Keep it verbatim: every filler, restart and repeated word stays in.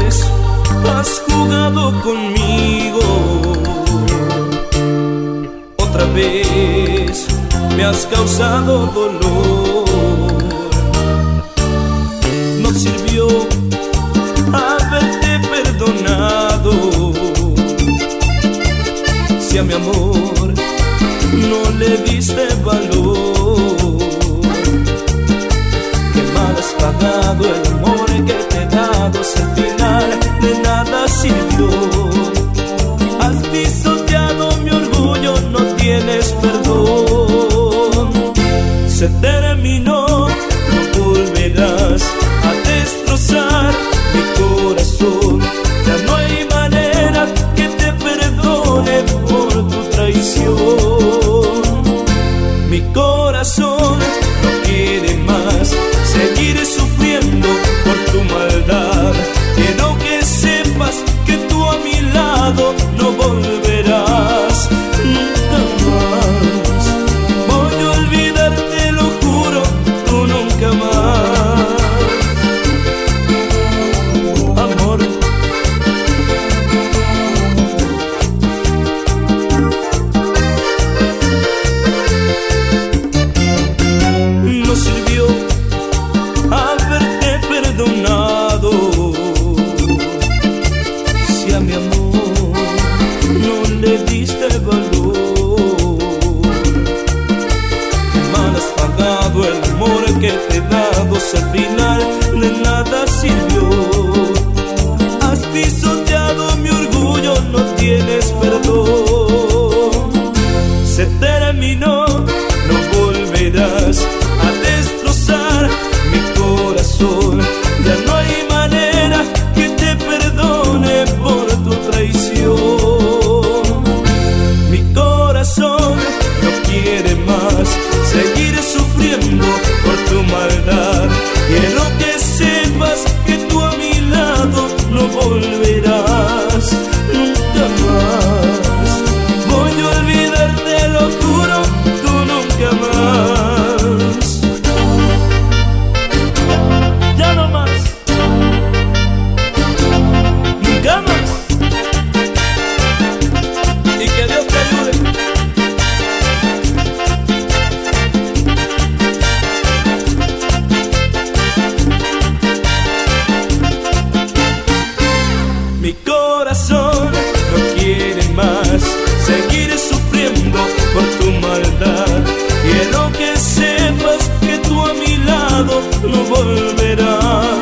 vez has jugado conmigo, otra vez me has causado dolor. No sirvió haberte perdonado, si a mi amor no le diste valor. Qué mal has pagado el amor que te he dado, si al final de nada sirvió. Has pisoteado mi orgullo, no tienes perdón. Se terminó, no volverás a destrozar mi corazón. Ya no hay manera que te perdone por tu traición. Mi corazón no quiere más seguir sufriendo por tu maldad. Quiero que sepas que tú a mi lado no volverás nunca más. Voy a olvidarte, lo juro, tú nunca más. Amor, no sirvió haberte perdonado, si a mi amor no le diste valor. Qué mal has pagado el amor que te he dado, si al final de nada sirvió. Has pisoteado mi orgullo, no tienes perdón. Se terminó, no volverás a destrozar mi corazón. Ya no hay manera que te perdone por tu traición. Mi corazón no quiere más seguir sufriendo por tu maldad. Quiero que sepas que tú a mi lado no volverás nunca más. Voy a olvidarte, lo juro, tú nunca más. Ya no más, nunca más. Y que Dios te ayude. Mi corazón no quiere más seguir sufriendo por tu maldad. Quiero que sepas que tú a mi lado no volverás.